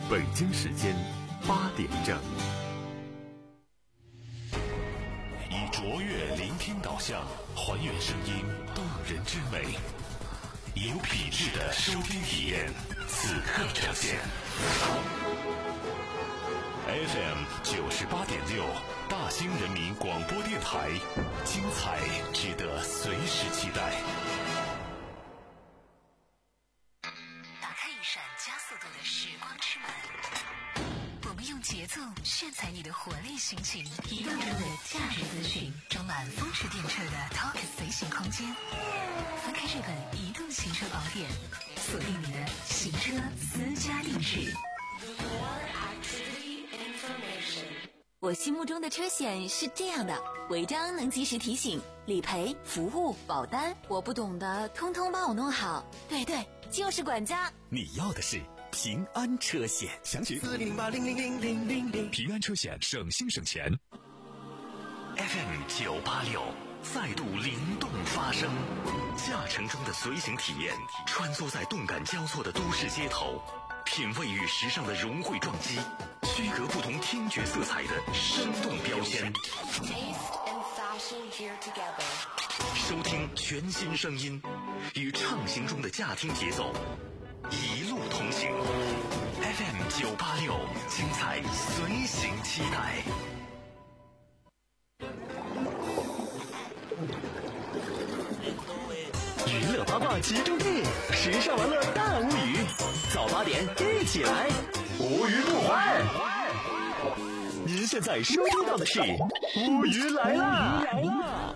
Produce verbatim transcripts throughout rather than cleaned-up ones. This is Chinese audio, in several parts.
北京时间八点整。以卓越聆听导向，还原声音动人之美，有品质的收听体验，此刻呈现。F M 九十八点六，大兴人民广播电台，精彩值得随时期待。 打开一扇加速度的时光之门，我们用节奏炫彩你的活力心情，移动中的价值资讯，装满风驰电掣的 Talk 随行空间。翻开这本移动行车宝典，锁定你的行车私家定制。 我心目中的车险是这样的：违章能及时提醒，理赔、服务、保单，我不懂的通通帮我弄好。对对，就是管家。 你要的是平安车险，详情四零零八零零零零零零。 平安车险，省心省钱。 F M 九八六，再度灵动发声，驾乘中的随行体验，穿梭在动感交错的都市街头，品味与时尚的融汇撞击，区隔不同听觉色彩的生动标签。收听全新声音，与畅行中的驾听节奏，一路同行。F M 九八六，精彩随行期待。娱乐八卦集中地，时尚玩乐大无语，早八点一起来，无语不欢。您现在收听到的是无语来啦！来啦！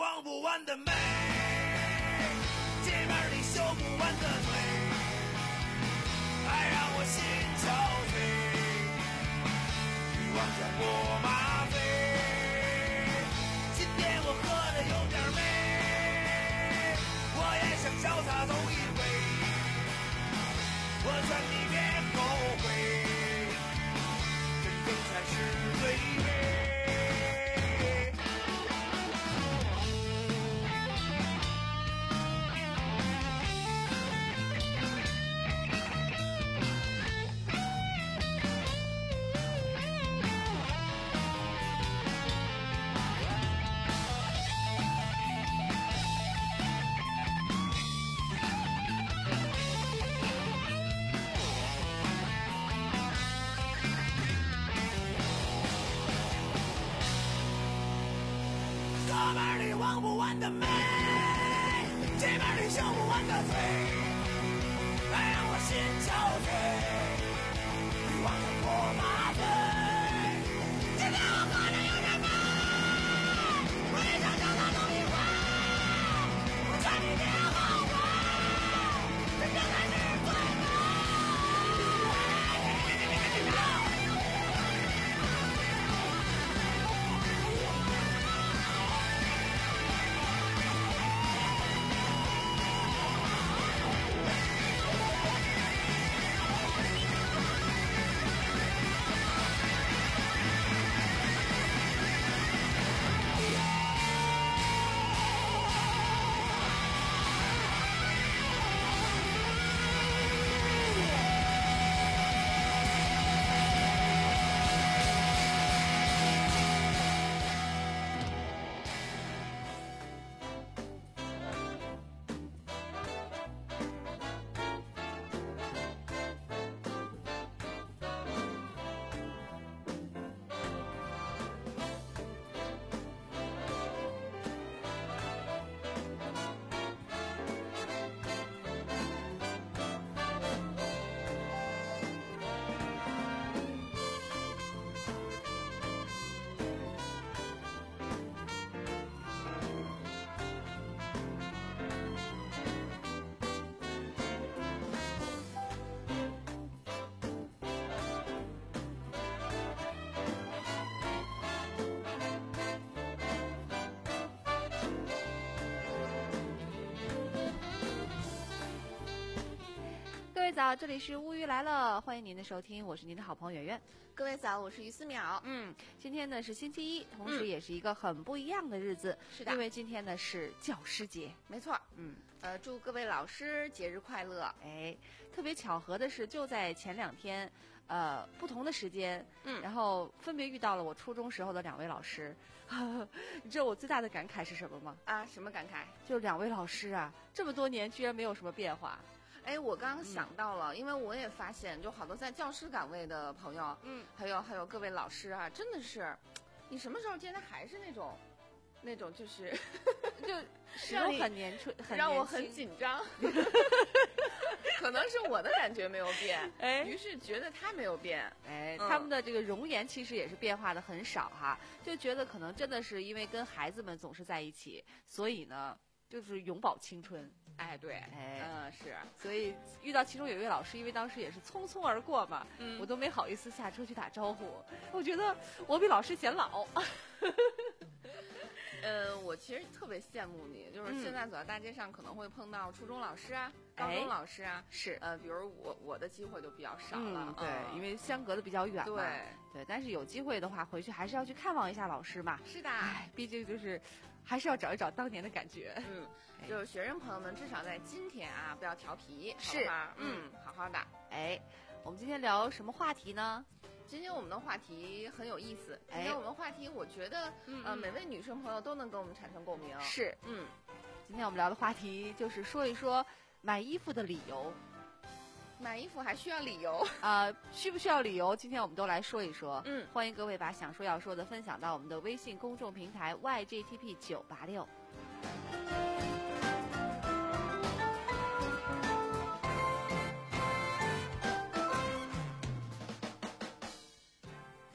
忘不完的美，姐妹里秀不完的腿，爱让我心憔悴，欲望将我麻醉。今天我喝的有点美，我也想潇洒走一回，我劝你别后悔，真正才是最美。哥们儿里忘不完的美，姐妹儿里秀不完的嘴，爱让我心憔悴，欲望将我麻醉。今天我喝的有点美，我也想潇洒走一回，我劝你别后悔，真正才是最美。 早，这里是乌鱼来了，欢迎您的收听，我是您的好朋友圆圆。 各位早，我是于思淼。 嗯，今天呢是星期一，同时也是一个很不一样的日子。 是的， 因为今天呢是教师节。 没错。 嗯， 呃，祝各位老师节日快乐。 哎，特别巧合的是，就在前两天，呃，不同的时间， 嗯， 然后分别遇到了我初中时候的两位老师。你知道我最大的感慨是什么吗？ 啊，什么感慨？ 就两位老师啊，这么多年居然没有什么变化。 哎，我刚刚想到了，嗯、因为我也发现，就好多在教师岗位的朋友， 嗯， 还有还有各位老师啊，真的是，你什么时候见他还是那种，那种就是就始终很年轻，很让我很紧张。可能是我的感觉没有变， 哎， 于是觉得他没有变， 哎，嗯、他们的这个容颜其实也是变化的很少哈，就觉得可能真的是因为跟孩子们总是在一起，所以呢，就是永葆青春。 哎，对， 哎， 嗯，是， 所以遇到其中有一位老师，因为当时也是匆匆而过嘛， 嗯， 我都没好意思下车去打招呼，我觉得我比老师显老。 呃，我其实特别羡慕你，就是现在走在大街上可能会碰到初中老师啊、 嗯、 高中老师啊， 是， 呃，比如我我的机会就比较少了， 嗯、对、 嗯， 因为相隔的比较远嘛， 对对，但是有机会的话，回去还是要去看望一下老师嘛。 是的， 哎，毕竟就是还是要找一找当年的感觉。 嗯，就是学生朋友们，至少在今天啊，不要调皮， 是吧？嗯，好好的。 哎，我们今天聊什么话题呢？ 今天我们的话题很有意思。今天我们话题，我觉得， 嗯、 呃，每位女生朋友都能跟我们产生共鸣。 是， 嗯， 今天我们聊的话题就是说一说买衣服的理由。 买衣服还需要理由啊、呃？需不需要理由？今天我们都来说一说。 嗯， 欢迎各位把想说要说的分享到我们的微信公众平台 Y G T P 九八六。首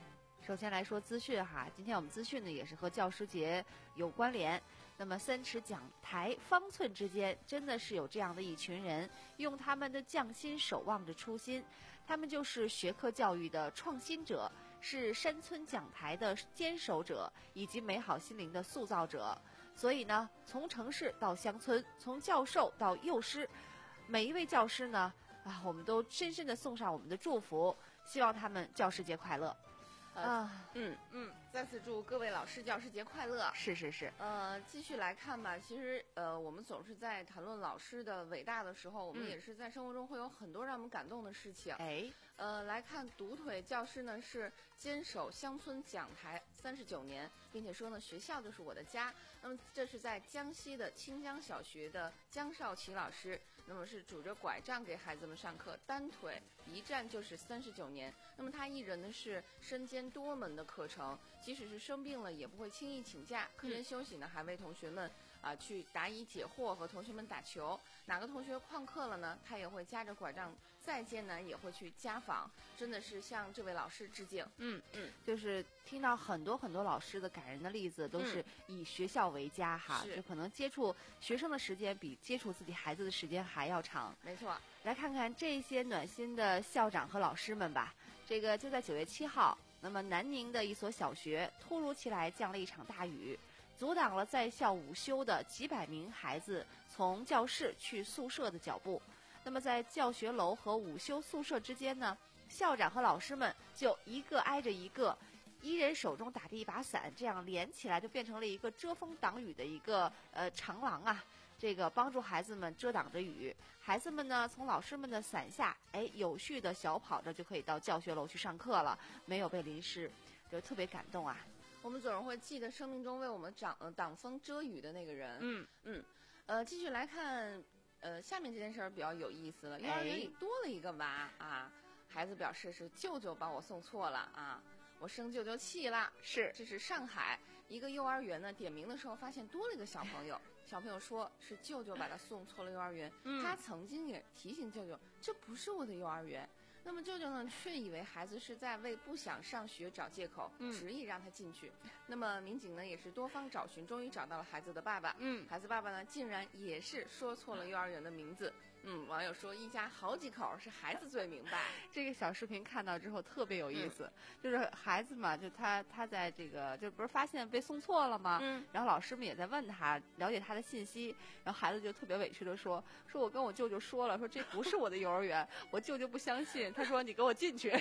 首先来说资讯哈，今天我们资讯呢也是和教师节有关联。那么三尺讲台方寸之间，真的是有这样的一群人，用他们的匠心守望着初心，他们就是学科教育的创新者，是山村讲台的坚守者，以及美好心灵的塑造者。所以呢，从城市到乡村，从教授到幼师，每一位教师呢，啊，我们都深深的送上我们的祝福，希望他们教师节快乐。啊， 嗯嗯，再次祝各位老师教师节快乐。 是是是， 呃，继续来看吧。其实，呃，我们总是在谈论老师的伟大的时候，我们也是在生活中会有很多让我们感动的事情。 哎， 呃，来看独腿教师呢是坚守乡村讲台三十九年，并且说呢学校就是我的家。那么这是在江西的清江小学的江少奇老师，那么是拄着拐杖给孩子们上课，单腿一站就是三十九年。那么他一人呢是身兼多门的课程，即使是生病了也不会轻易请假，课间休息呢还为同学们啊、呃、去答疑解惑，和同学们打球。哪个同学旷课了呢，他也会夹着拐杖，再艰难也会去家访。真的是向这位老师致敬。 嗯嗯，就是听到很多很多老师的感人的例子，都是以学校为家哈， 是就可能接触学生的时间比接触自己孩子的时间还要长。 没错， 来看看这些暖心的校长和老师们吧。这个就在九月七号，那么南宁的一所小学突如其来降了一场大雨，阻挡了在校午休的几百名孩子从教室去宿舍的脚步。那么在教学楼和午休宿舍之间呢，校长和老师们就一个挨着一个，一人手中打着一把伞，这样连起来就变成了一个遮风挡雨的一个呃长廊啊。这个帮助孩子们遮挡着雨，孩子们呢从老师们的伞下，哎，有序的小跑着就可以到教学楼去上课了，没有被淋湿，就特别感动啊。 我们总是会记得生命中为我们挡呃挡风遮雨的那个人。 嗯嗯，呃，继续来看，呃，下面这件事儿比较有意思了。幼儿园里多了一个娃啊，孩子表示是舅舅把我送错了啊，我生舅舅气了。 是， 这是上海一个幼儿园呢，点名的时候发现多了一个小朋友。小朋友说是舅舅把他送错了幼儿园， 嗯、 他曾经也提醒舅舅这不是我的幼儿园。那么舅舅呢，却以为孩子是在为不想上学找借口， 嗯、 执意让他进去。那么民警呢，也是多方找寻，终于找到了孩子的爸爸。 嗯， 孩子爸爸呢，竟然也是说错了幼儿园的名字。嗯，网友说一家好几口，是孩子最明白。 这个小视频看到之后特别有意思， 嗯、 就是孩子嘛，就他他在这个就不是发现被送错了吗？ 嗯， 然后老师们也在问他了解他的信息，然后孩子就特别委屈的说，说我跟我舅舅说了，说这不是我的幼儿园，我舅舅不相信，他说你给我进去。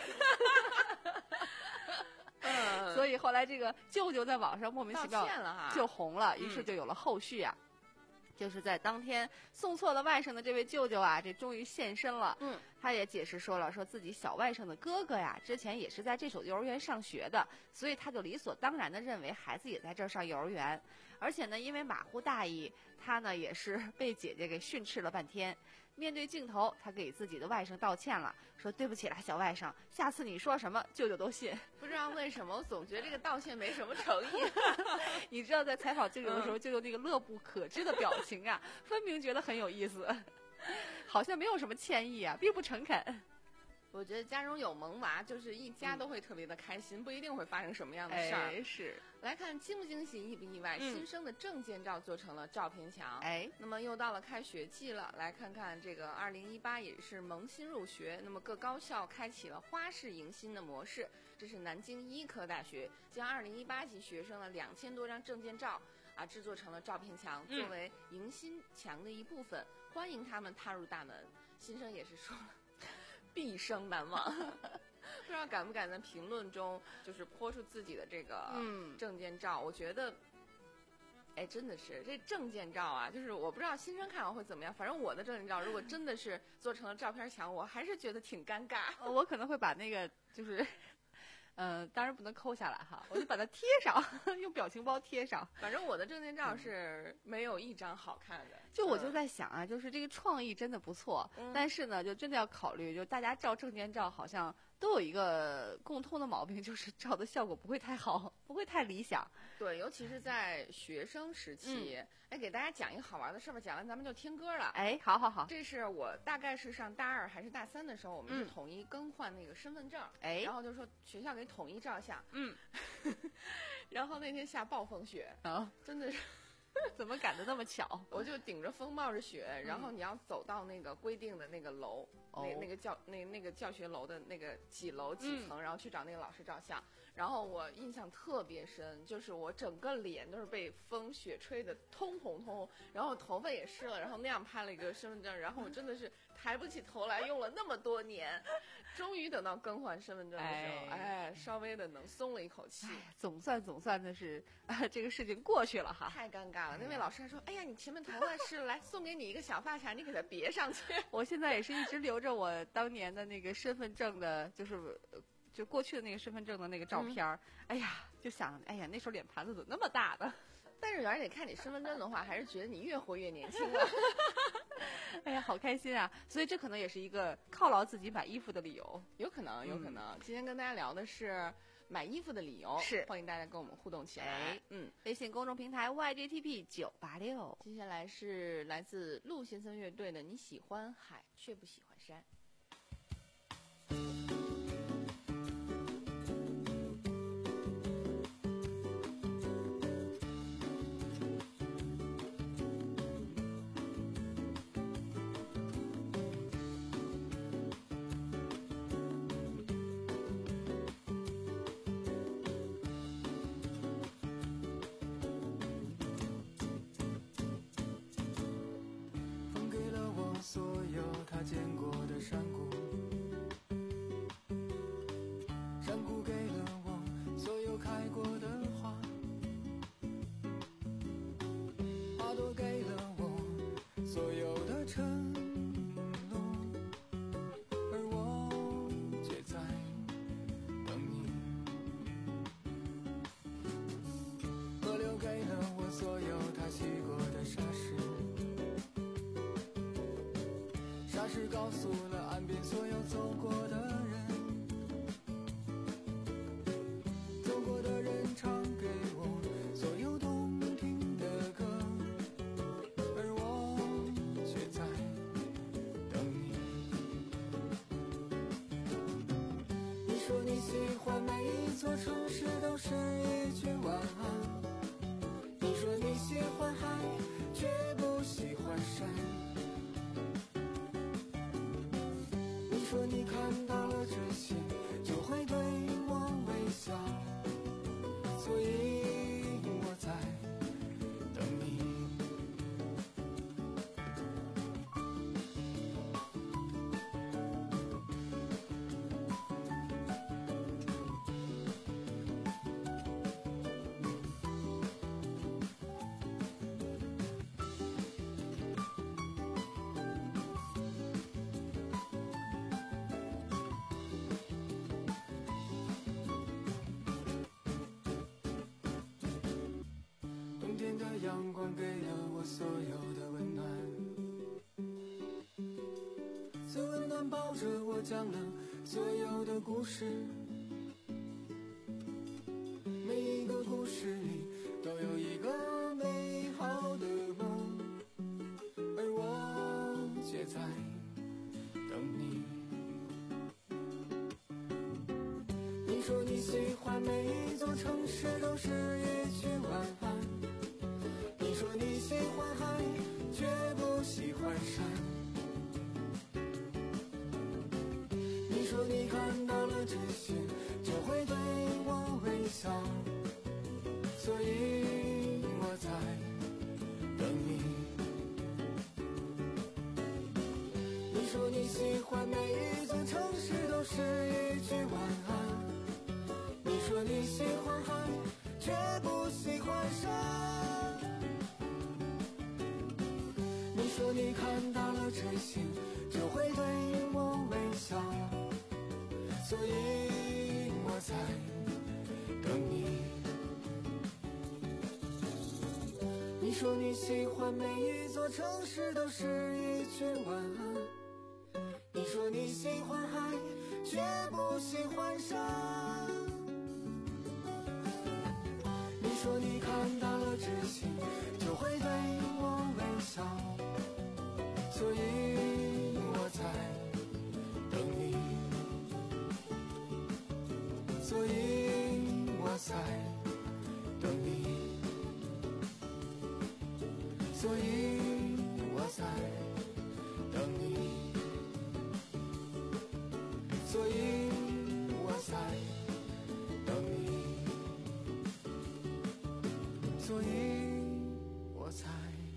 嗯， 所以后来这个舅舅在网上莫名其妙就红了， 嗯、 于是就有了后续啊。就是在当天送错了外甥的这位舅舅啊，这终于现身了。 嗯， 他也解释说了，说自己小外甥的哥哥呀，之前也是在这所幼儿园上学的，所以他就理所当然的认为孩子也在这儿上幼儿园。而且呢，因为马虎大意，他呢也是被姐姐给训斥了半天。面对镜头，他给自己的外甥道歉了，说对不起啦，小外甥，下次你说什么舅舅都信。 不知道为什么，我总觉得这个道歉没什么诚意。 你知道在采访舅舅的时候，舅舅那个乐不可支的表情啊，分明觉得很有意思，好像没有什么歉意啊，并不诚恳。 我觉得家中有萌娃，就是一家都会特别的开心，嗯、不一定会发生什么样的事儿。 哎，是。 来看惊不惊喜，意不意外？ 嗯、 新生的证件照做成了照片墙。 哎， 那么又到了开学季了，来看看这个二零一八也是萌新入学，那么各高校开启了花式迎新的模式。这是南京医科大学将二零一八级学生的两千多张证件照啊制作成了照片墙， 嗯、 作为迎新墙的一部分，欢迎他们踏入大门。新生也是说了。毕生难忘，不知道敢不敢在评论中就是泼出自己的这个证件照？嗯、我觉得，哎，真的是这证件照啊，就是我不知道新生看完会怎么样。反正我的证件照如果真的是做成了照片墙，我还是觉得挺尴尬。 我可能会把那个就是。嗯、呃，当然不能抠下来哈，我就把它贴上，用表情包贴上。 反正我的证件照是没有一张好看的。 就我就在想啊，就是这个创意真的不错，嗯、但是呢，就真的要考虑，就大家照证件照好像都有一个共通的毛病，就是照的效果不会太好，不会太理想。 对，尤其是在学生时期。嗯、哎，给大家讲一个好玩的事吧，讲完咱们就听歌了。 哎，好好好。 这是我大概是上大二还是大三的时候，我们是统一更换那个身份证。 哎、嗯， 然后就说学校给统一照相。 嗯。 然后那天下暴风雪啊， 真的是。 怎么赶得那么巧？ 我就顶着风冒着雪，然后你要走到那个规定的那个楼，嗯、那那个教那那个教学楼的那个几楼几层，嗯、然后去找那个老师照相。然后我印象特别深，就是我整个脸都是被风雪吹得通红通，然后头发也湿了，然后那样拍了一个身份证，然后我真的是抬不起头来，用了那么多年，终于等到更换身份证的时候，哎，哎稍微的能松了一口气。 总算总算的是、啊、这个事情过去了哈。 太尴尬了，那位老师还说：“哎呀，你前面头发是来送给你一个小发卡，你给它别上去。” 我现在也是一直留着我当年的那个身份证的，就是就过去的那个身份证的那个照片、嗯、哎呀，就想，哎呀，那时候脸盘子怎么那么大的？ 但是而且看你身份证的话，还是觉得你越活越年轻了。 哎呀，好开心啊！所以这可能也是一个犒劳自己买衣服的理由， 有可能，有可能。嗯、今天跟大家聊的是买衣服的理由， 是欢迎大家跟我们互动起来。 嗯，微信公众平台 Y J T P 九八六。 接下来是来自陆先生乐队的《你喜欢海却不喜欢山》。 他见过的山谷，山谷给了我所有开过的花，花朵给了我所有的承诺，而我却在等你。河流给了我所有他洗过的沙石，沙石告诉了岸边所有走过的人，走过的人唱给我所有动听的歌，而我却在等你。你说你喜欢每一座城市都是一句晚安，你说你喜欢海却不喜欢山，说你看到了这些就会对我微笑，所以我在等你。阳光给了我所有的温暖，最温暖抱着我讲了所有的故事，每一个故事里都有一个美好的梦，而我却在等你。你说你喜欢每一座城市都是一句晚安，你说你喜欢海却不喜欢山，你说你看到了这些就会对我微笑，所以我在等你。你说你喜欢每一座城市都是一句晚安，你说你喜欢海却不喜欢山，你说你看到了这些就会对我微笑，所以我在等你。你说你喜欢每一座城市都是一句晚安，你说你喜欢海绝不喜欢上。你说你看到了窒息，就会对我微笑，所以我才等你，所以我才等你，所以我才等你，所以我才等你，所以我才。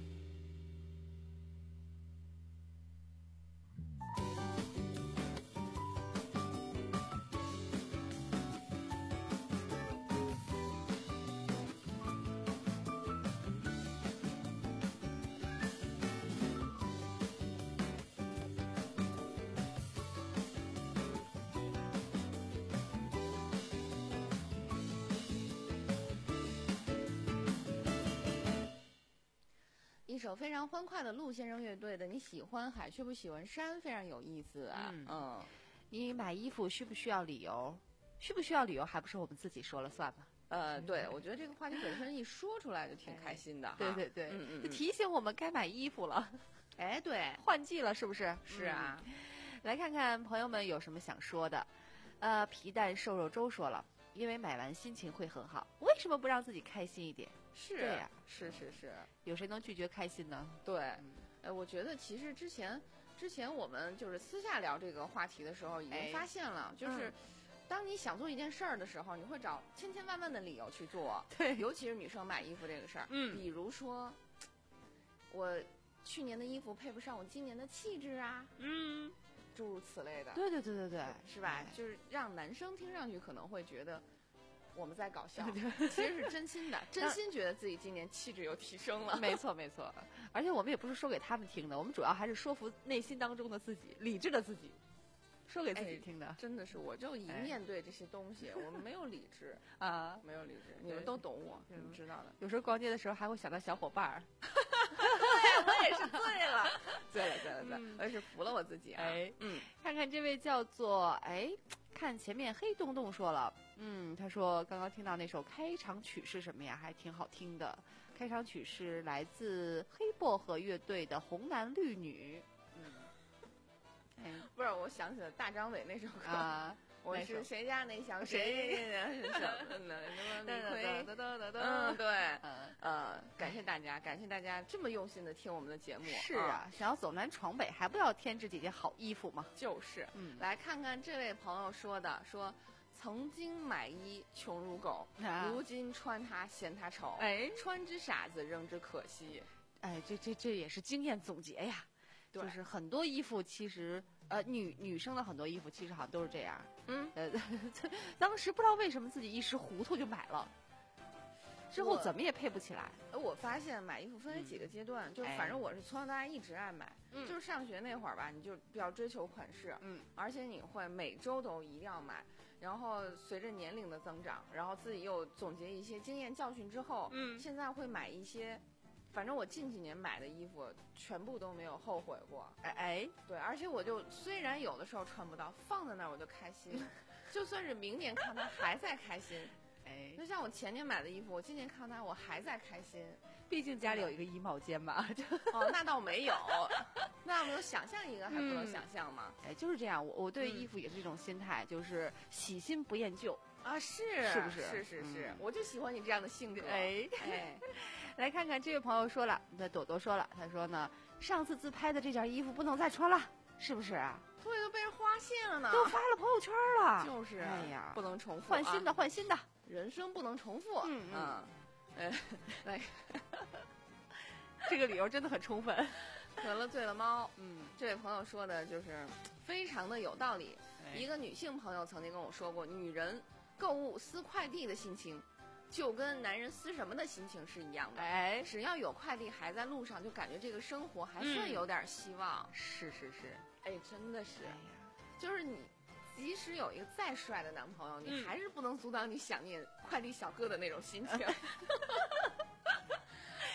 一首非常欢快的陆先生乐队的《你喜欢海却不喜欢山》非常有意思啊。 嗯嗯， 你买衣服需不需要理由？需不需要理由还不是我们自己说了算吗？ 呃，对，我觉得这个话题本身一说出来就挺开心的哈。 对对对， 嗯嗯嗯就提醒我们该买衣服了， 哎，对， 换季了是不是？ 是啊。 嗯来看看朋友们有什么想说的。呃，皮蛋瘦肉粥说了，因为买完心情会很好，为什么不让自己开心一点？ 是， 对呀是是是， 有谁能拒绝开心呢？ 对。呃，我觉得其实之前之前我们就是私下聊这个话题的时候，已哎经发现了，就是。 嗯当你想做一件事儿的时候，你会找千千万万的理由去做。 对尤其是女生买衣服这个事儿。 嗯比如说，我去年的衣服配不上我今年的气质啊， 嗯， 诸如此类的， 对对对对对， 是吧？ 哎就是让男生听上去可能会觉得我们在搞笑，其实是真心的，真心觉得自己今年气质又提升了。 没错没错，而且我们也不是说给他们听的，我们主要还是说服内心当中的自己，理智的自己，说给自己听的。 哎、真的是，我就一面对这些东西，我们没有理智啊， 没有理智，你们都懂我，你们知道的。 有时候逛街的时候还会想到小伙伴儿， 对，我也是醉了，醉了，醉了，醉了， 嗯我也是服了我自己啊。 哎， 嗯， 看看这位叫做哎，看前面黑洞洞说了，嗯，他说刚刚听到那首开场曲是什么呀？还挺好听的。开场曲是来自黑薄荷乐队的《红男绿女》。嗯，哎， 不是，我想起了大张伟那首歌啊。 我是谁家那小谁是什么呢？什么李逵？嗯，对，呃，感谢大家，感谢大家这么用心的听我们的节目。 是啊，想要走南闯北，还不要添置几件好衣服吗？ 就是， 嗯， 来看看这位朋友说的，说曾经买衣穷如狗，如今穿它嫌它丑， 哎， 穿之傻子，扔之可惜。 哎，这这这也是经验总结呀。就是很多衣服其实，呃，女女生的很多衣服其实好像都是这样。 嗯， 呃，当时不知道为什么自己一时糊涂就买了，之后怎么也配不起来。 呃，我发现买衣服分为几个阶段， 嗯、 就是反正我是从小到大一直爱买， 嗯、 就是上学那会儿吧，你就比较追求款式， 嗯， 而且你会每周都一定要买，然后随着年龄的增长，然后自己又总结一些经验教训之后， 嗯， 现在会买一些。反正我近几年买的衣服全部都没有后悔过， 哎哎， 对，而且我就虽然有的时候穿不到，放在那儿我就开心，就算是明年看它还在开心， 哎， 就像我前年买的衣服，我今年看它我还在开心， 毕竟家里有一个衣帽间嘛，就哦，那倒没有，那我有想象一个还不能想象吗？ 嗯、哎，就是这样，我我对衣服也是这种心态，嗯、就是喜新不厌旧。 啊，是是不是？ 是是是、 嗯， 我就喜欢你这样的性格。 哎哎， 来看看这位朋友说了，那朵朵说了，他说呢，上次自拍的这件衣服不能再穿了，是不是啊？ 对，都被人花谢了呢， 都发了朋友圈了。 就是， 哎呀， 不能重复、啊， 换新的，换新的， 人生不能重复。 嗯嗯，哎，来， 这个理由真的很充分。 得了罪了猫。 嗯， 这位朋友说的就是非常的有道理。 哎、 一个女性朋友曾经跟我说过，女人购物撕快递的心情，就跟男人撕什么的心情是一样的。 哎， 只要有快递还在路上，就感觉这个生活还算有点希望。 嗯、是是是， 哎，真的是。 哎呀， 就是你，即使有一个再帅的男朋友，你还是不能阻挡你想念快递小哥的那种心情。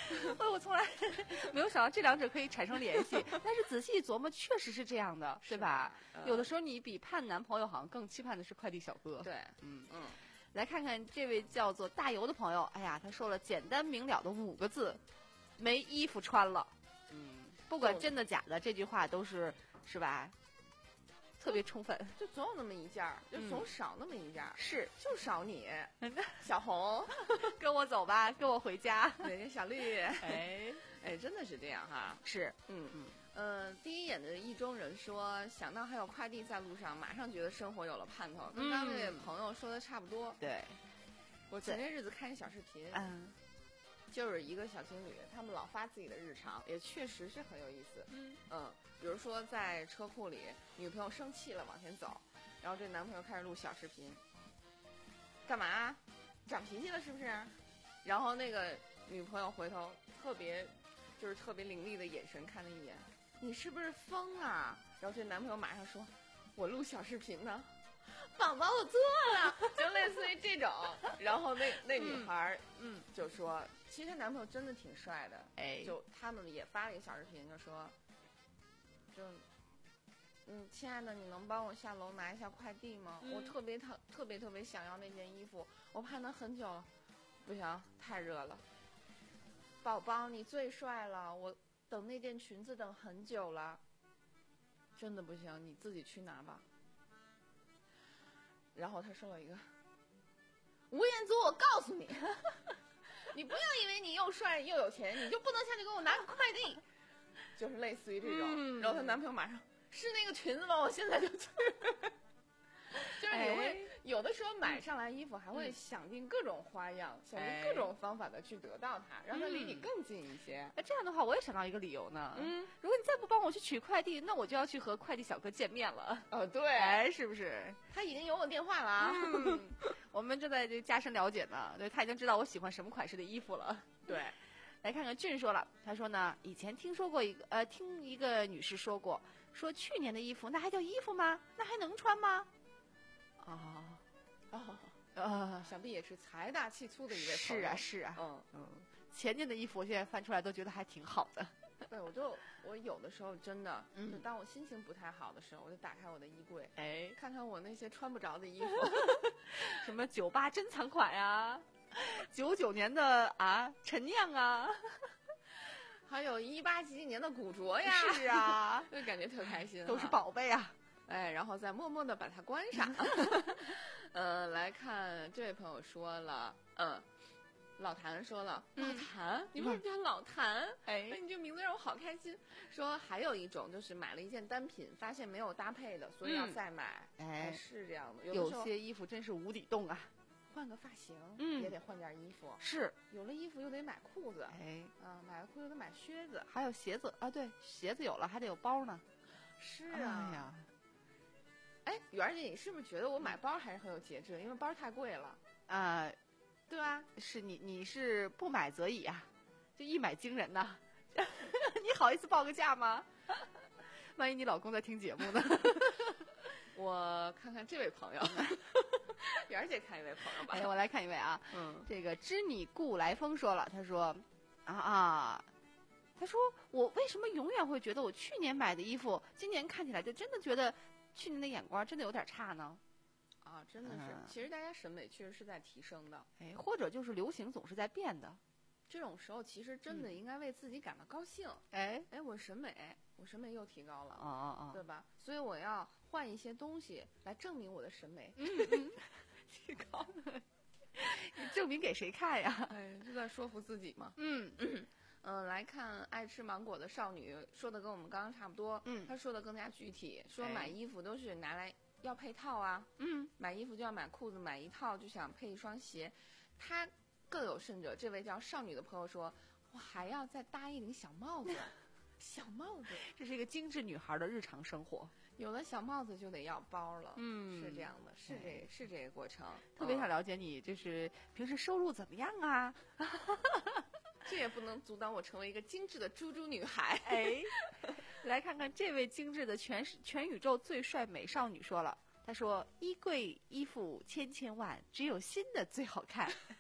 我从来没有想到这两者可以产生联系，但是仔细一琢磨，确实是这样的，对吧？ 嗯、 有的时候你比盼男朋友好像更期盼的是快递小哥。 对， 嗯嗯。 来看看这位叫做大油的朋友，哎呀，他说了简单明了的五个字：没衣服穿了。嗯，不管真的假的，这句话都是是吧？特别充分， 就总有那么一件儿，就总少那么一件儿、 嗯，是就少你，小红， 跟我走吧，跟我回家。 对，小绿， 哎哎，真的是这样哈。 是， 嗯嗯。呃，第一眼的意中人说，想到还有快递在路上，马上觉得生活有了盼头。跟刚刚那位朋友说的差不多。 对， 我前些日子看一小视频， 嗯， 就是一个小情侣，他们老发自己的日常，也确实是很有意思。 嗯嗯，比如说在车库里，女朋友生气了往前走，然后这男朋友开始录小视频，干嘛？长脾气了是不是？然后那个女朋友回头特别，就是特别凌厉的眼神看了一眼。你是不是疯啊？然后这男朋友马上说：“我录小视频呢，宝宝我做了。”就类似于这种。然后那那女孩嗯就说，其实她男朋友真的挺帅的， 哎， 就他们也发了一个小视频，就说，就嗯，亲爱的，你能帮我下楼拿一下快递吗？嗯、我特别特特别特别想要那件衣服，我盼它很久了，不行，太热了。宝宝，你最帅了，我。等那件裙子等很久了，真的不行，你自己去拿吧。然后他说了一个：“吴彦祖，我告诉你，你不要以为你又帅又有钱，你就不能下去给我拿个快递。”就是类似于这种。嗯、然后她男朋友马上是那个裙子吗？我现在就去。就是你会、哎、有的时候买上来衣服，还会想尽各种花样，嗯、想尽各种方法的去得到它，让它离你更近一些。 哎，这样的话，我也想到一个理由呢。嗯，如果你再不帮我去取快递，那我就要去和快递小哥见面了。 哦，对， 哎，是不是？ 他已经有我电话了啊。 嗯、我们正在这加深了解呢。对，他已经知道我喜欢什么款式的衣服了。 对， 来看看俊说了，他说呢，以前听说过一个呃，听一个女士说过，说去年的衣服那还叫衣服吗？那还能穿吗？ 啊，哦，呃，想必也是财大气粗的一位朋友。 是啊，是啊， 嗯嗯，前年的衣服我现在翻出来都觉得还挺好的。 对，我就我有的时候真的， 嗯、 就当我心情不太好的时候，我就打开我的衣柜， 哎， 看看我那些穿不着的衣服， 什么九八珍藏款呀，九九年的啊陈酿啊， 还有一八几几年的古着呀， 是啊， 就感觉特开心， 都是宝贝啊。 哎，然后再默默的把它关上。呃，来看这位朋友说了，嗯，老谭说了， 嗯、 老谭，你为什么叫老谭？ 哎， 你这名字让我好开心。说还有一种就是买了一件单品，发现没有搭配的，所以要再买。 嗯、哎， 是这样的， 有, 有些衣服真是无底洞啊。 换个发型， 嗯， 也得换件衣服。 是， 有了衣服又得买裤子， 哎， 啊，买了裤子又得买靴子， 还有鞋子啊，对，鞋子有了还得有包呢。 是啊， 哎呀。 哎，媛儿姐，你是不是觉得我买包还是很有节制？因为包太贵了， 啊、呃， 对吧？ 是你你是不买则已啊，就一买惊人呐！你好意思报个价吗？万一你老公在听节目呢？ 我看看这位朋友，媛儿姐看一位朋友吧。 哎，我来看一位啊， 嗯， 这个知你故来风说了，他说啊啊。他说：“我为什么永远会觉得我去年买的衣服，今年看起来就真的觉得去年的眼光真的有点差呢？” 啊，真的是。嗯、其实大家审美确实是在提升的， 哎，或者就是流行总是在变的。 这种时候其实真的应该为自己感到高兴。 哎、 嗯、哎，我审美，我审美又提高了， 啊啊啊， 对吧？所以我要换一些东西来证明我的审美。 嗯嗯，提高了，你证明给谁看呀？ 哎，就在说服自己嘛。 嗯嗯。 嗯、呃，来看爱吃芒果的少女说的跟我们刚刚差不多。 嗯， 她说的更加具体，说买衣服都是拿来要配套啊。 嗯， 买衣服就要买裤子，买一套就想配一双鞋。她更有甚者，这位叫少女的朋友说，我还要再搭一顶小帽子。小帽子， 这是一个精致女孩的日常生活。 有了小帽子就得要包了。 嗯， 是这样的，是这、哎、是这个过程。 特别想了解你，就是平时收入怎么样啊？ 这也不能阻挡我成为一个精致的猪猪女孩。 哎，来看看这位精致的全全宇宙最帅美少女说了，她说：“衣柜衣服千千万，只有新的最好看。”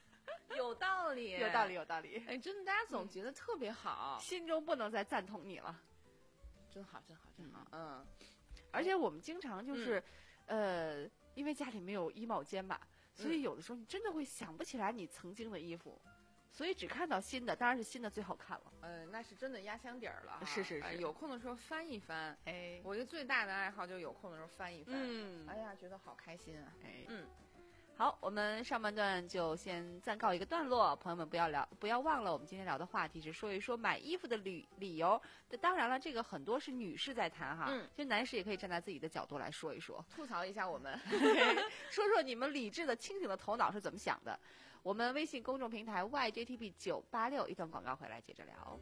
有道理， 有道理，有道理。 哎，真的，大家总结的特别好， 心中不能再赞同你了， 真好，真好，真好。嗯， 而且我们经常就是，嗯、呃，因为家里没有衣帽间吧，所以有的时候你真的会想不起来你曾经的衣服。所以只看到新的，当然是新的最好看了。 呃，那是真的压箱底儿了。 是是是、呃， 有空的时候翻一翻。哎，我一个最大的爱好就是有空的时候翻一翻。嗯，哎呀，觉得好开心啊。哎，嗯， 好，我们上半段就先暂告一个段落。朋友们不要聊，不要忘了，我们今天聊的话题是说一说买衣服的理理由。当然了，这个很多是女士在谈哈，嗯，其实男士也可以站在自己的角度来说一说， 吐槽一下我们， 说说你们理智的、清醒的头脑是怎么想的。我们微信公众平台 Y J T B 九八六一段广告回来接着聊。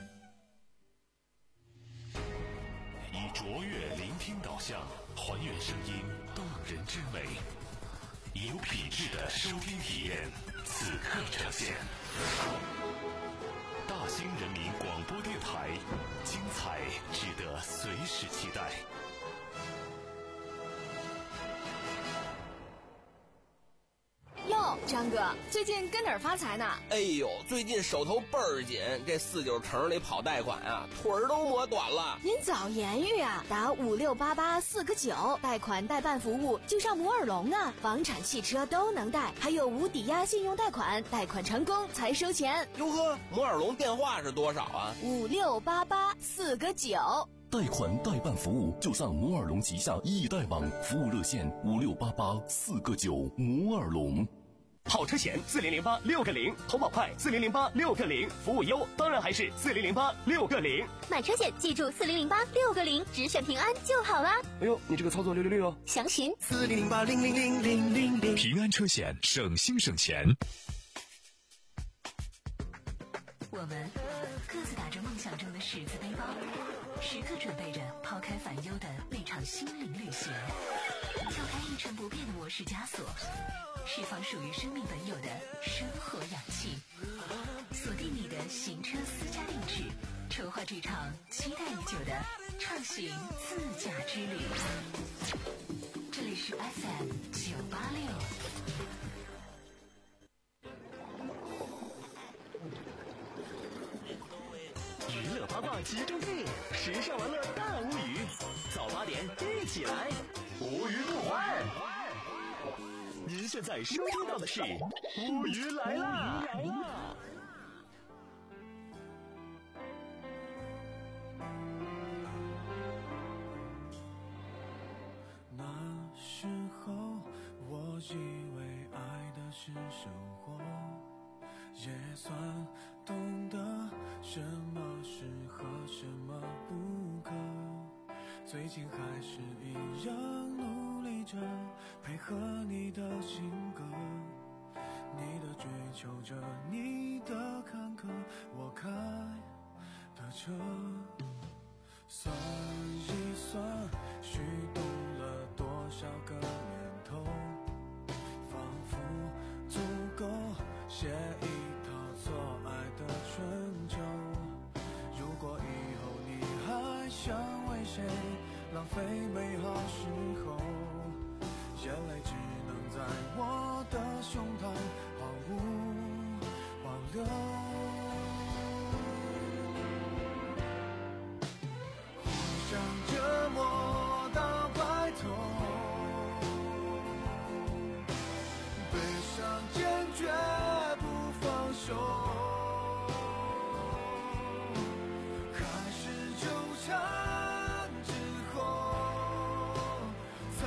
以卓越聆听导向，还原声音动人之美，有品质的收听体验，此刻呈现。大兴人民广播电台，精彩值得随时期待。 哟，张哥，最近跟哪儿发财呢？ 哎呦，最近手头倍儿紧，这四九城里跑贷款啊，腿儿都磨短了。 您早言语啊，打五六八八四个九，贷款代办服务就上摩尔龙啊，房产、汽车都能贷，还有无抵押信用贷款，贷款成功才收钱。 哟呵，摩尔龙电话是多少啊？ 五六八八四个九。 贷款代办服务就上摩尔龙旗下易贷网，服务热线五六八八四个九，摩尔龙。 好车险四零零八六个零，投保快四零零八六个零，服务优当然还是四零零八六个零。 买车险记住四零零八六个零，只选平安就好啦。 哎呦，你这个操作六六六哦！ 详询四零零八零零零零零零。 平安车险，省心省钱。 我们各自打着梦想中的十字背包，时刻准备着抛开烦忧的那场心灵旅行，跳开一成不变的模式枷锁，释放属于生命本有的生活氧气，锁定你的行车私家定制，筹划这场期待已久的畅行自驾之旅。这里是 F M 九八六。 娱乐八卦集中地，时尚玩乐大无语，早八点一起来，无语不欢。您现在收听到的是无语来啦！来啦！ 那时候我以为爱的是生活，也算懂得什么适合什么不可，最近还是一样努力着配合你的性格，你的追求着，你的坎坷，我开的车，算一算虚度了多少个年头，仿佛足够写一套错爱的春秋。如果以后你还想为谁浪费美好时候，眼泪只能在我的胸膛毫无保留。互相折磨到白头，悲伤坚决不放手，开始纠缠之后，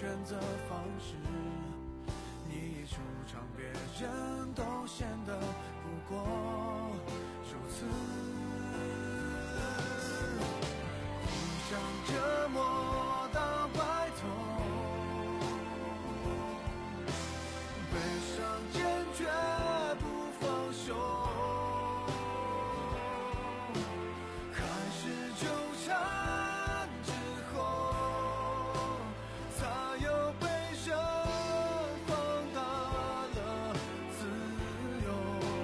选择方式，你一出场，别人都显得不过如此，互相折磨到白头，悲伤坚决不放手，开始纠缠之后，才有悲伤放大了自由，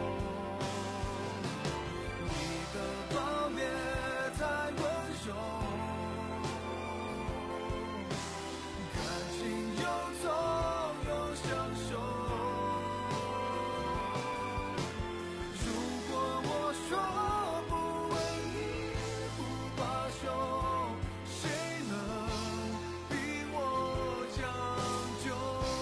你的暴烈太温柔，感情又痛又享受，如果我说不为你不罢休，谁能逼我将就？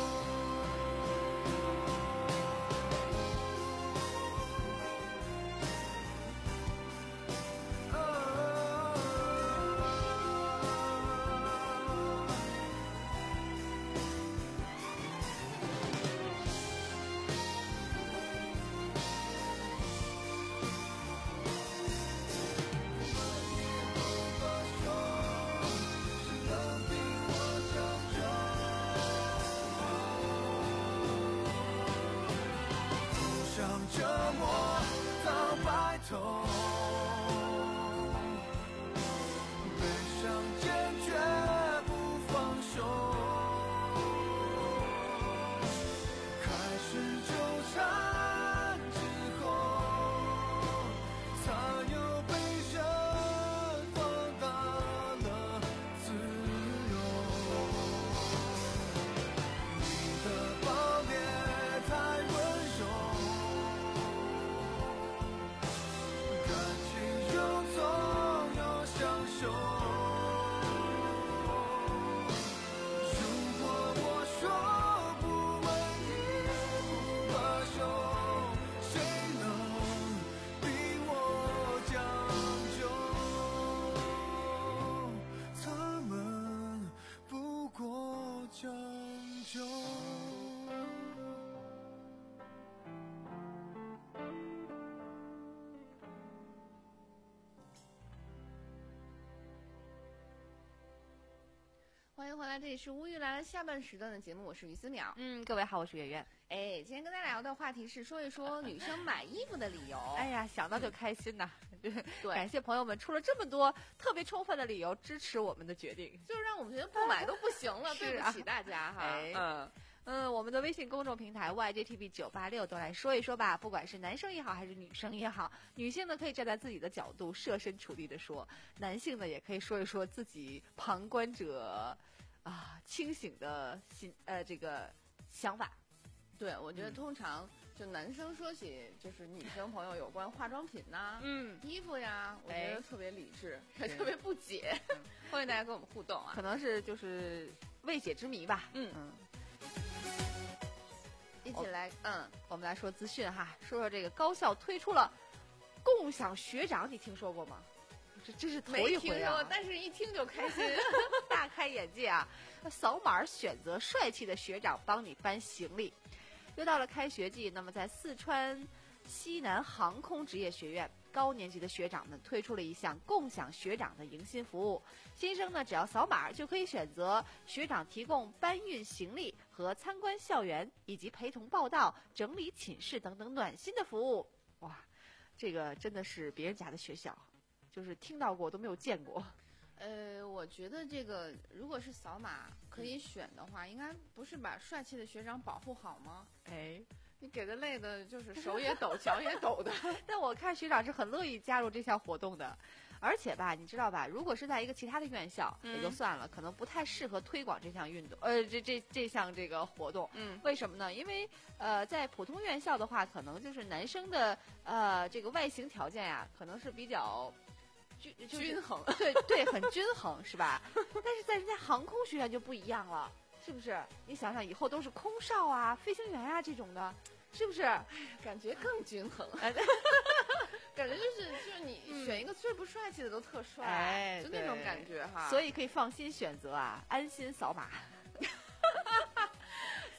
互相折磨到白头，悲伤坚决不放手，开始纠缠之后，才有悲伤放大了自由，你的暴烈太温柔，感情又痛又享受，如果我说不为你不罢休，谁能逼我将就？他们不过将就。 欢迎回来，这里是无语来了下半时段的节目，我是于思淼。 嗯，各位好，我是圆圆。 哎，今天跟大家聊的话题是说一说女生买衣服的理由。 哎呀，想到就开心呐！ 对， 感谢朋友们出了这么多特别充分的理由支持我们的决定， 就是让我们觉得不买都不行了， 是啊对不起大家哈。 哎嗯。 嗯，我们的微信公众平台 Y J T V 九八六都来说一说吧，不管是男生也好，还是女生也好，女性呢可以站在自己的角度设身处地的说，男性呢也可以说一说自己旁观者啊清醒的心呃这个想法。 对，我觉得通常就男生说起就是女生朋友有关化妆品呐、 嗯， 衣服呀，我觉得特别理智，也是特别不解。欢迎大家跟我们互动啊， 可能是就是未解之谜吧。 嗯嗯。 一起来，嗯， 我们来说资讯哈，说说这个高校推出了共享学长，你听说过吗？这这是头一回啊！ 但是一听就开心， 大开眼界啊！扫码选择帅气的学长帮你搬行李。又到了开学季，那么在四川西南航空职业学院，高年级的学长们推出了一项共享学长的迎新服务。新生呢，只要扫码就可以选择学长提供搬运行李和参观校园，以及陪同报到、整理寝室等等暖心的服务。哇，这个真的是别人家的学校，就是听到过都没有见过。 呃，我觉得这个如果是扫码可以选的话，应该不是把帅气的学长保护好吗？ 哎。 你给他累的，就是手也抖，脚也抖的。 但我看学长是很乐意加入这项活动的，而且吧，你知道吧？如果是在一个其他的院校、嗯、也就算了，可能不太适合推广这项运动，呃，这这这项这个活动。 嗯， 为什么呢？因为呃，在普通院校的话，可能就是男生的呃这个外形条件呀，可能是比较均、就是、 均衡， 对对，很均衡，是吧？但是在人家航空学院就不一样了。是不是？你想想，以后都是空少啊、飞行员啊这种的，是不是？ 感觉更均衡，感觉就是就是你选一个最不帅气的都特帅， 哎， 就那种感觉哈。 所以可以放心选择啊，安心扫码。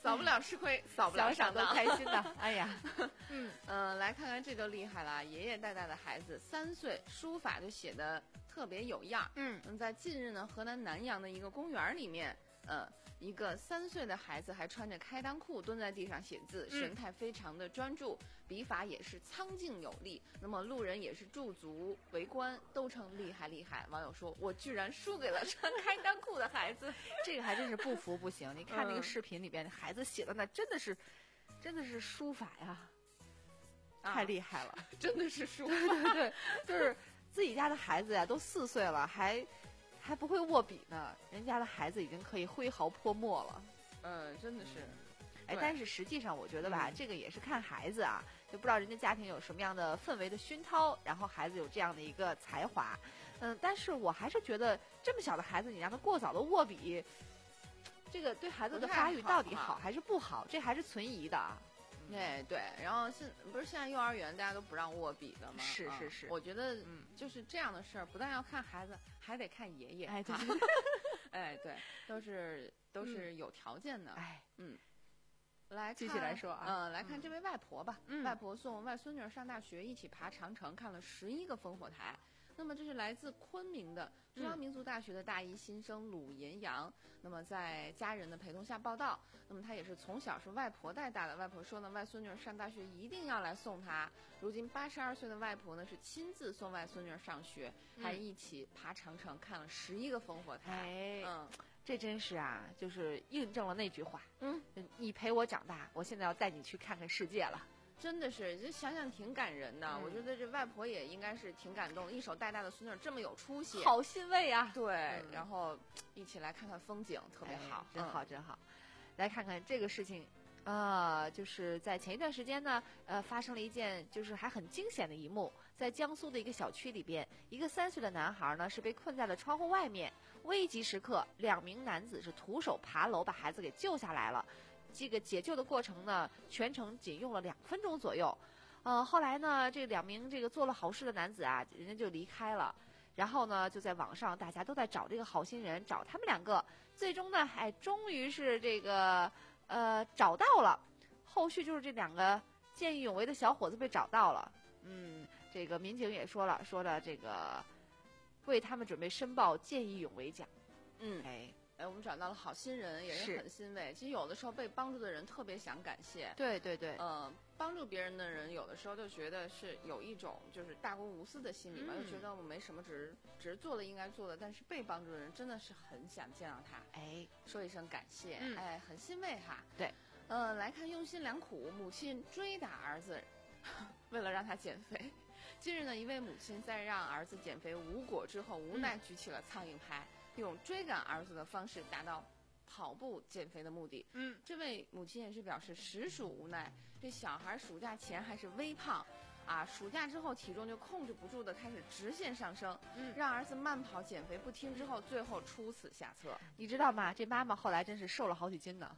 扫不了吃亏，扫不了想想都上当， 开心的。哎呀， 嗯嗯、呃，来看看这就厉害了，爷爷带大的孩子三岁，书法就写的特别有样。 嗯嗯，在近日呢，河南南阳的一个公园里面，呃，一个三岁的孩子还穿着开裆裤蹲在地上写字， 嗯神态非常的专注，笔法也是苍劲有力。那么路人也是驻足围观，都称厉害厉害。网友说：“我居然输给了穿开裆裤的孩子。” 这个还真是不服不行。你看那个嗯视频里边，孩子写的那真的是，真的是书法呀， 啊太厉害了。 真的是输。 对对对，就是自己家的孩子呀，都四岁了，还还不会握笔呢，人家的孩子已经可以挥毫泼墨了。 嗯，真的是。 哎， 对但是实际上我觉得吧， 嗯这个也是看孩子啊，就不知道人家家庭有什么样的氛围的熏陶，然后孩子有这样的一个才华。嗯，但是我还是觉得这么小的孩子，你让他过早的握笔，这个对孩子的不太发育好哈到底好还是不好，这还是存疑的啊。 哎，对，然后现不是现在幼儿园大家都不让握笔的吗？嗯是是是我觉得嗯就是这样的事儿，不但要看孩子，还得看爷爷。 哎，对啊对对， 哎，对，都是都是有条件的。 哎， 嗯，来继续看来说啊嗯，来看这位外婆吧。 嗯外婆送外孙女儿上大学，一起爬长城，看了十一个烽火台。那么这是来自昆明的中央民族大学的大一新生鲁延阳。那么在家人的陪同下报道。那么他也是从小是外婆带大的。外婆说呢，外孙女儿上大学一定要来送她。如今八十二岁的外婆呢，是亲自送外孙女儿上学，还一起爬长城，看了十一个烽火台。 哎， 嗯， 这真是啊，就是印证了那句话， 嗯， 你陪我长大，我现在要带你去看看世界了。 真的是，就想想挺感人的。 嗯我觉得这外婆也应该是挺感动，一手带大的孙女儿这么有出息， 好欣慰啊！ 对， 嗯然后一起来看看风景，特别哎好， 真嗯好真好。来看看这个事情，呃，就是在前一段时间呢，呃，发生了一件就是还很惊险的一幕，在江苏的一个小区里边，一个三岁的男孩呢是被困在了窗户外面，危急时刻，两名男子是徒手爬楼把孩子给救下来了。这个解救的过程呢，全程仅用了两分钟左右。呃，后来呢，这两名这个做了好事的男子啊，人家就离开了。然后呢，就在网上大家都在找这个好心人，找他们两个。最终呢，哎，终于是这个呃找到了。后续就是这两个见义勇为的小伙子被找到了。嗯，这个民警也说了，说了这个为他们准备申报见义勇为奖。 嗯， 哎， 哎，我们找到了好心人，也是是很欣慰。其实有的时候被帮助的人特别想感谢， 对对对， 呃，帮助别人的人有的时候就觉得是有一种就是大公无私的心理嘛， 嗯就觉得我没什么，只是只是做了应该做的。但是被帮助的人真的是很想见到他， 哎， 说一声感谢， 嗯哎，很欣慰哈。 对， 呃，来看用心良苦，母亲追打儿子，为了让他减肥。近日呢，一位母亲在让儿子减肥无果之后，无奈举起了苍蝇拍。用追赶儿子的方式达到跑步减肥的目的。 嗯， 这位母亲也是表示实属无奈。这小孩暑假前还是微胖，啊，暑假之后体重就控制不住的开始直线上升。 嗯， 让儿子慢跑减肥不听之后，最后出此下策。 你知道吗？这妈妈后来真是瘦了好几斤呢。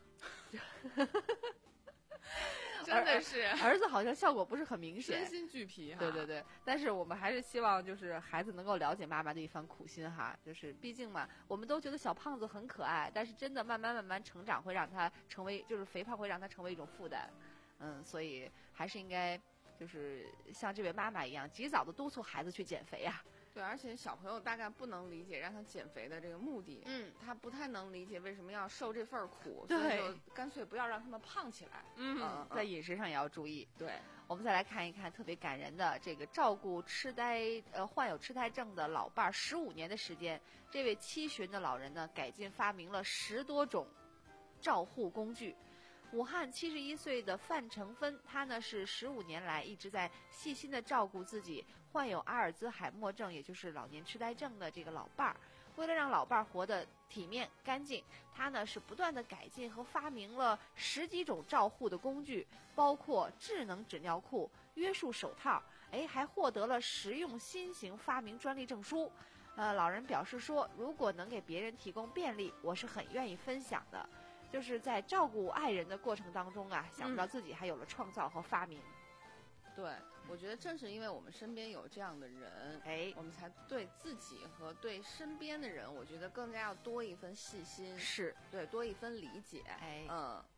真的是儿子好像效果不是很明显， 身心俱疲哈。 对对对，但是我们还是希望就是孩子能够了解妈妈的一番苦心哈，就是毕竟嘛，我们都觉得小胖子很可爱，但是真的慢慢慢慢成长会让他成为，就是肥胖会让他成为一种负担，嗯，所以还是应该就是像这位妈妈一样，及早的督促孩子去减肥呀。 对，而且小朋友大概不能理解让他减肥的这个目的， 嗯， 他不太能理解为什么要受这份苦， 对， 所以就干脆不要让他们胖起来。 嗯，嗯在饮食上也要注意。 对， 我们再来看一看特别感人的这个照顾痴呆呃患有痴呆症的老伴儿十五年的时间，这位七旬的老人呢改进发明了十多种照护工具。武汉七十一岁的范成芬，他呢是十五年来一直在细心的照顾自己患有阿尔兹海默症，也就是老年痴呆症的这个老伴儿。为了让老伴儿活得体面干净，他呢是不断的改进和发明了十几种照护的工具，包括智能纸尿裤、约束手套，哎，还获得了实用新型发明专利证书。呃，老人表示说，如果能给别人提供便利，我是很愿意分享的。就是在照顾爱人的过程当中啊，想不到自己还有了创造和发明。 嗯、对，我觉得正是因为我们身边有这样的人， 哎， 我们才对自己和对身边的人，我觉得更加要多一份细心， 是对，多一分理解， 哎， 嗯，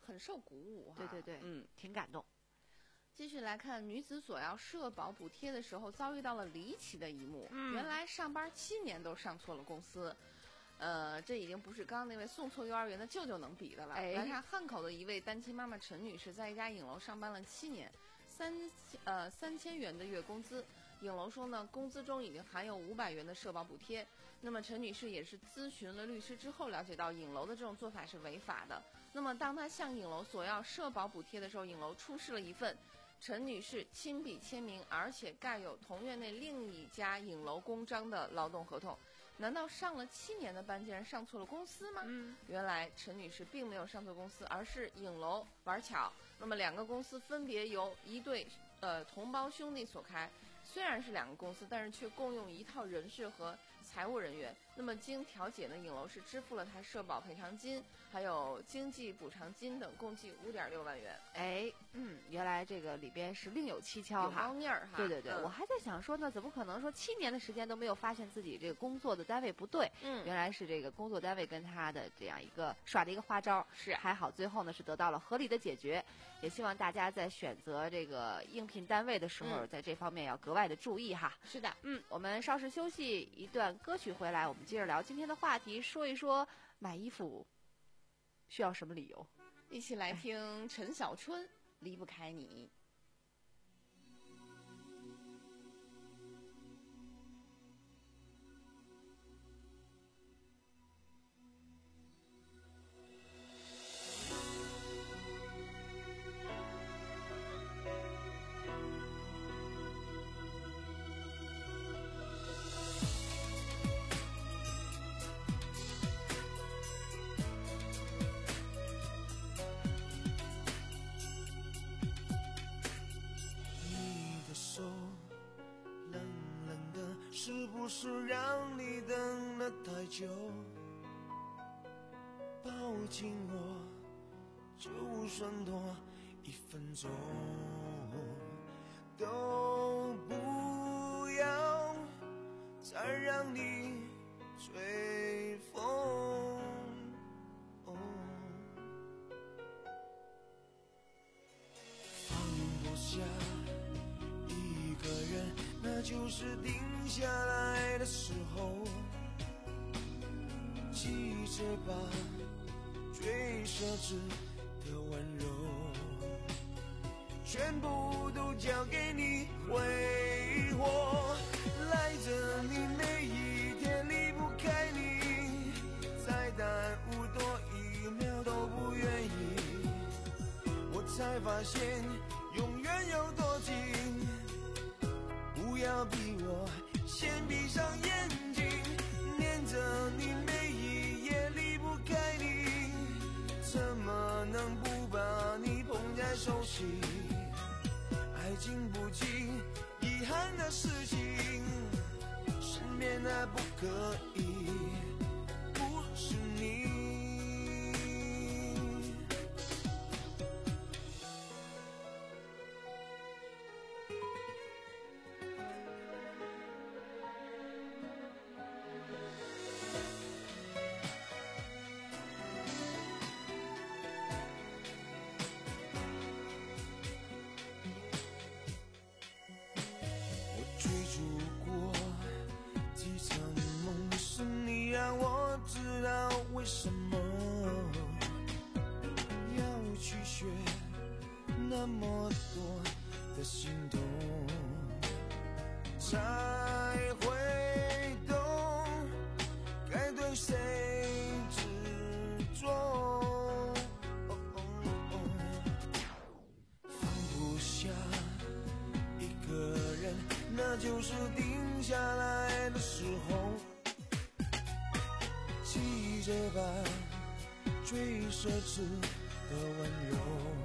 很受鼓舞哈。 对对对， 嗯， 挺感动。 继续来看，女子索要社保补贴的时候遭遇到了离奇的一幕。 嗯、 原来上班七年都上错了公司，呃，这已经不是刚刚那位送错幼儿园的舅舅能比的了。 哎、 来看汉口的一位单亲妈妈陈女士，在一家影楼上班了七年，三呃三千元的月工资。影楼说呢，工资中已经含有五百元的社保补贴。那么陈女士也是咨询了律师之后，了解到影楼的这种做法是违法的。那么当她向影楼索要社保补贴的时候，影楼出示了一份陈女士亲笔签名，而且盖有同院内另一家影楼公章的劳动合同。难道上了七年的班竟然上错了公司吗？ 嗯， 原来陈女士并没有上错公司，而是影楼玩巧。那么两个公司分别由一对呃同胞兄弟所开，虽然是两个公司，但是却共用一套人事和财务人员。那么经调解呢，影楼是支付了他社保赔偿金，还有经济补偿金等，共计五点六万元。 哎，嗯，原来这个里边是另有蹊跷哈， 有猫腻儿哈。 对对对、 嗯， 我还在想说呢，怎么可能说七年的时间都没有发现自己这个工作的单位不对？ 嗯， 原来是这个工作单位跟他的这样一个耍的一个花招。 是， 还好最后呢是得到了合理的解决。也希望大家在选择这个应聘单位的时候，嗯、在这方面要格外的注意哈。 是的， 嗯，我们稍事休息一段歌曲回来，我们接着聊今天的话题，说一说买衣服需要什么理由。 一起来听陈小春《离不开你》。 是不是让你等了太久？抱紧我，就算多一分钟，都不要再让你吹风。哦、放不下一个人，那就是定下来的时候，记着吧，最奢侈的温柔，全部都交给你挥霍，赖着你每一天离不开你，再耽误多一秒都不愿意，我才发现永远有多近，不要逼我先闭上眼睛，念着你每一夜离不开你，怎么能不把你捧在手心，爱经不起遗憾的事情，身边的不可以不是你。追逐过几场梦，是你让我知道为什么要去学那么多的心动，才会懂该对谁执着。哦哦哦，放不下一个人，那就是定下来的时候，记着吧，最奢侈的温柔，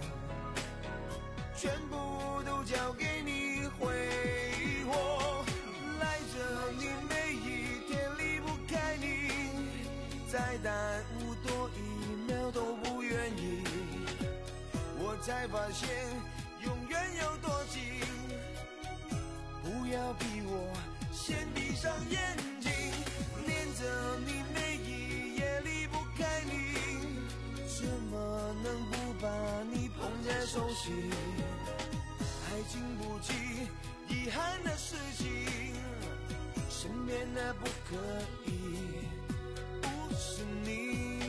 全部都交给你挥霍，赖着你每一天离不开你，再耽误多一秒都不愿意，我才发现永远有多近，不要逼我先闭上眼睛，念着你每一夜离不开你，怎么能不把熟悉，还经不起遗憾的事情，身边的不可以不是你，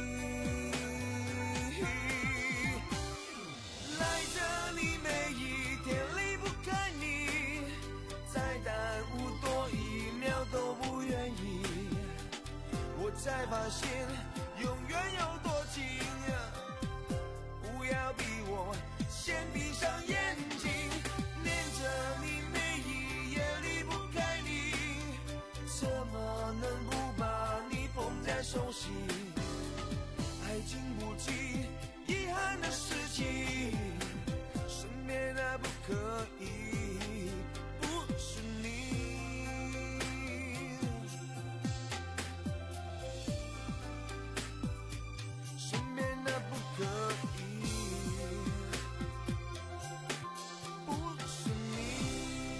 来这里每一天离不开你，再耽误多一秒都不愿意，我才发现永远有多近，不要逼我先闭上眼睛，念着你每一夜离不开你，怎么能不把你捧在手心，还经不起遗憾的事情，身边的不可以不是你，身边的不可以不是你。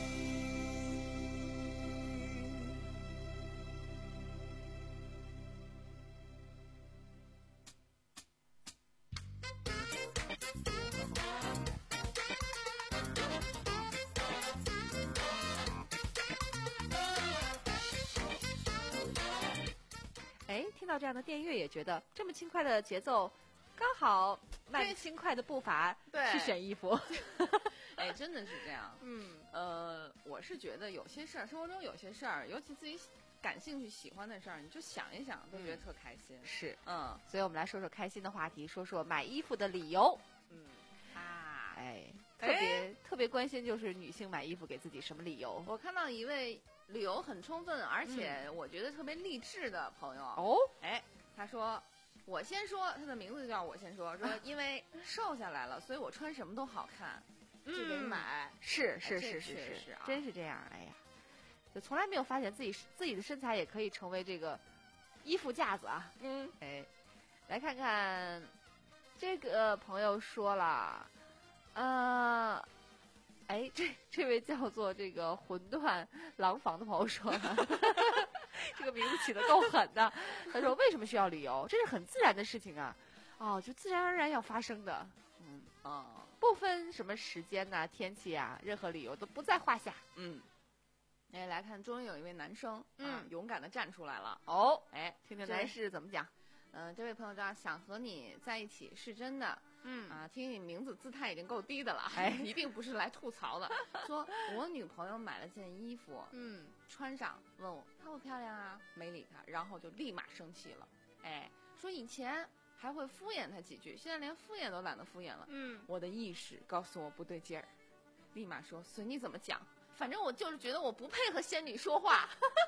哎，听到这样的电乐，也觉得这么轻快的节奏，刚好迈着轻快的步伐对去选衣服。 哎，真的是这样。嗯，呃，我是觉得有些事儿，生活中有些事儿，尤其自己感兴趣、喜欢的事儿，你就想一想，都觉得特开心。 是， 嗯， 所以我们来说说开心的话题，说说买衣服的理由。 嗯啊， 哎，特别特别关心就是女性买衣服给自己什么理由。 我看到一位理由很充分，而且我觉得特别励志的朋友。 哦， 哎，他说。我先说，他的名字就叫我先说，说因为瘦下来了，所以我穿什么都好看，就得买。 是是哎是是是是啊， 真是这样。哎呀，就从来没有发现自己自己的身材也可以成为这个衣服架子啊。 嗯， 哎，来看看这个朋友说了，呃，哎，这这位叫做这个魂断廊坊的朋友说了。这个名字起得够狠的。他说：“为什么需要理由？这是很自然的事情啊，哦，就自然而然要发生的。嗯哦， 不分什么时间呐、啊、天气啊，任何理由都不在话下。 嗯，哎，来看，终于有一位男生，嗯、啊，勇敢的站出来了。 哦， 哎， 听听男士怎么讲。 嗯、呃，这位朋友叫想和你在一起是真的。”嗯啊，听你名字姿态已经够低的了，哎，一定不是来吐槽的。说我女朋友买了件衣服，嗯，穿上问我漂不漂亮啊，没理她，然后就立马生气了。哎，说以前还会敷衍她几句，现在连敷衍都懒得敷衍了。嗯，我的意识告诉我不对劲儿，立马说随你怎么讲，反正我就是觉得我不配和仙女说话。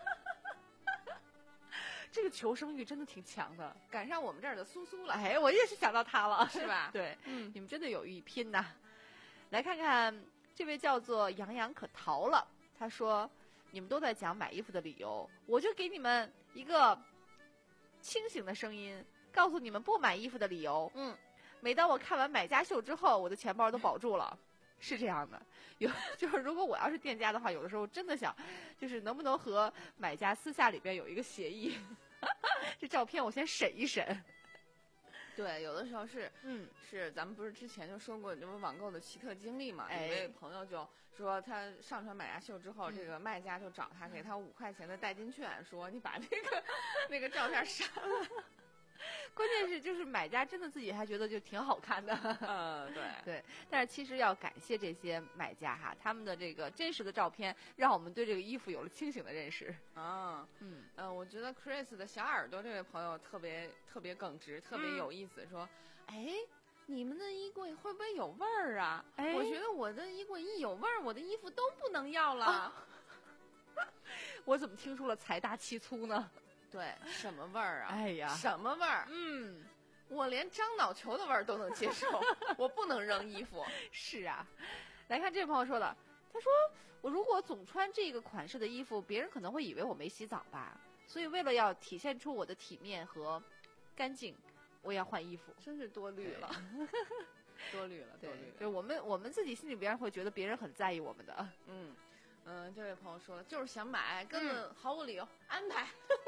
这个求生欲真的挺强的， 赶上我们这儿的苏苏了。 哎，我也是想到他了， 是吧？ 对，嗯，你们真的有一拼呐。来看看这位叫做杨洋可逃了，他说：“你们都在讲买衣服的理由，我就给你们一个清醒的声音，告诉你们不买衣服的理由。嗯，每当我看完买家秀之后，我的钱包都保住了。”是这样的，有就是如果我要是店家的话，有的时候真的想，就是能不能和买家私下里边有一个协议，这照片我先审一审。 对，有的时候是，嗯，是咱们不是之前就说过这种网购的奇特经历嘛？哎、有位朋友就说他上传买家秀之后，嗯、这个卖家就找他给他五块钱的代金券，说你把那个那个照片删了。 关键是就是买家真的自己还觉得就挺好看的， 嗯，对对。但是其实要感谢这些买家哈，他们的这个真实的照片，让我们对这个衣服有了清醒的认识啊。嗯呃，我觉得 Chris 的小耳朵这位朋友特别特别耿直，特别有意思，嗯、说，哎，你们的衣柜会不会有味儿啊？哎，我觉得我的衣柜一有味儿，我的衣服都不能要了。啊、 我怎么听出了财大气粗呢？ 对，什么味儿啊？ 哎呀， 什么味儿？嗯，我连张脑球的味儿都能接受，我不能扔衣服。 是啊，来看这位朋友说的，他说我如果总穿这个款式的衣服，别人可能会以为我没洗澡吧，所以为了要体现出我的体面和干净，我要换衣服。 真是多虑了，多虑了，多虑了。 就是我们我们自己心里边会觉得别人很在意我们的。 嗯。嗯，这位朋友说了，就是想买，根本毫无理由、嗯、安排。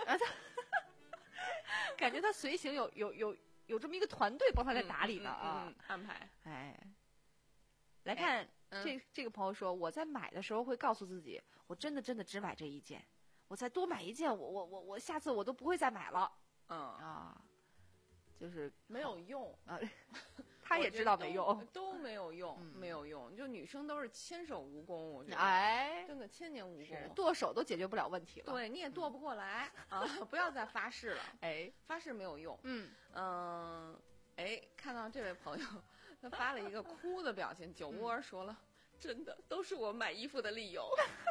感觉他随行有有有有这么一个团队帮他在打理呢、嗯、啊、 嗯嗯，安排。 哎， 来看、 哎嗯、 这这个朋友说，我在买的时候会告诉自己，我真的真的只买这一件，我再多买一件，我我我我下次我都不会再买了。 嗯啊，就是没有用啊。他也知道没用， 都, 都没有用、嗯，没有用。就女生都是千手蜈蚣，我觉得， 哎， 真的千年蜈蚣， 剁手都解决不了问题了。 对，你也剁不过来、嗯、啊！不要再发誓了， 哎， 发誓没有用。 嗯嗯，哎，看到这位朋友，他发了一个哭的表情，酒窝说了、嗯，真的都是我买衣服的理由。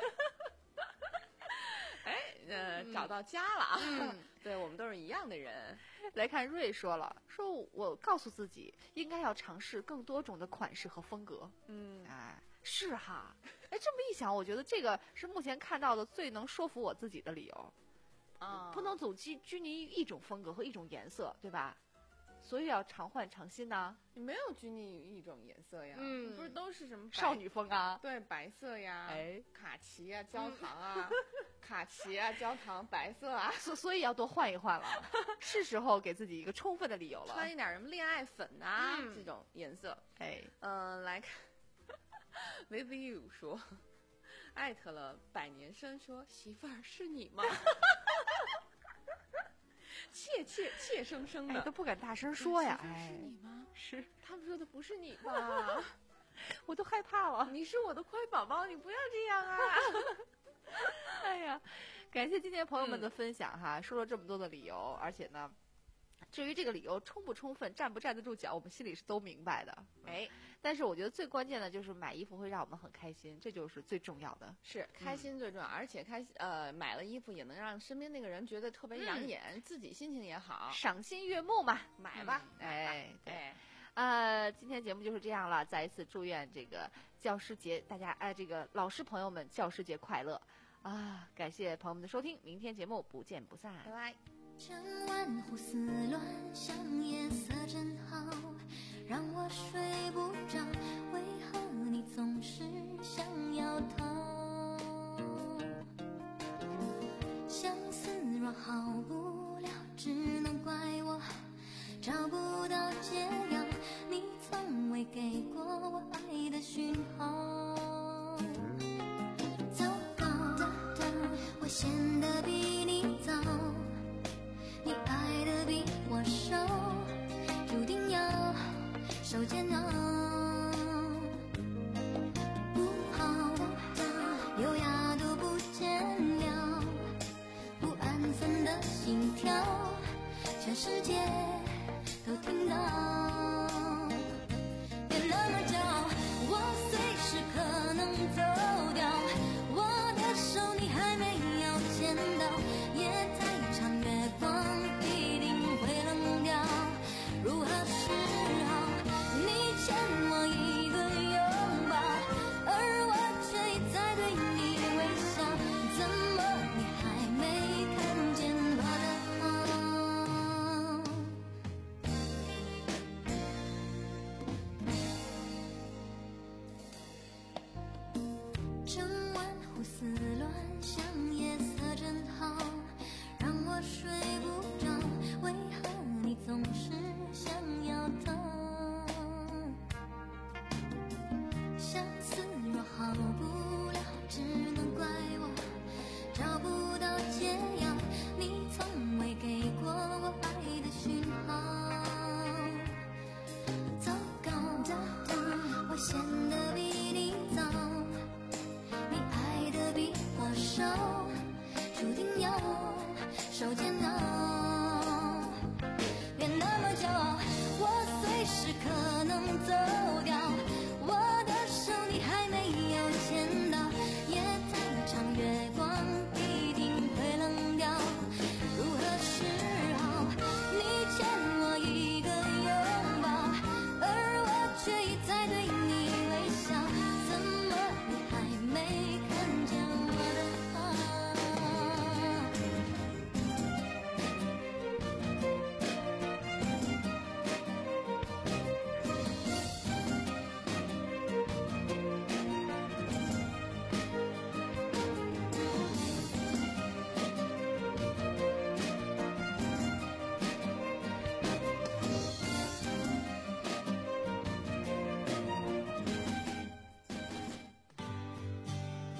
哎，呃、嗯，找到家了啊！嗯、对我们都是一样的人。 来看瑞说了，说我告诉自己应该要尝试更多种的款式和风格。 嗯， 哎，是哈。哎，这么一想，我觉得这个是目前看到的最能说服我自己的理由。 啊， 不能总拘拘泥于一种风格和一种颜色，对吧？所以要常换常新呢。 你没有拘泥于一种颜色呀， 嗯， 不是都是什么少女风啊？ 对，白色呀， 哎， 卡其呀，焦糖啊，嗯、卡其啊，焦糖，白色啊， 所所以要多换一换了，是时候给自己一个充分的理由了。 穿一点什么恋爱粉啊、 嗯、 这种颜色， 哎， 嗯、呃，来看 ，With You 说，艾特了百年生说媳妇儿是你吗？怯怯怯生生的、 哎，都不敢大声说呀。 哎，是你吗？ 是， 他们说的不是你吧？ 我都害怕了。 你是我的乖宝宝，你不要这样啊！ 哎呀，感谢今天朋友们的分享哈，嗯、说了这么多的理由，而且呢，至于这个理由充不充分、站不站得住脚，我们心里是都明白的。 哎， 但是我觉得最关键的就是买衣服会让我们很开心，这就是最重要的。 是开心最重要，嗯、而且开呃买了衣服也能让身边那个人觉得特别养眼，嗯、自己心情也好， 赏心悦目嘛。 买吧， 嗯、哎， 对。 哎呃，今天节目就是这样了，再一次祝愿这个教师节，大家哎，这个老师朋友们教师节快乐啊！感谢朋友们的收听，明天节目不见不散， 拜拜。 千万胡思乱想，夜色真好，让我睡不着。为何你总是想要逃？相思若好不了，只能怪我找不到解药。你从未给过我爱的讯号。糟糕，我显得比你早，你爱的比我少，注定要受煎熬。不好，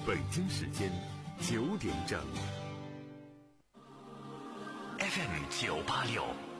北京时间九点整。 F M 九八六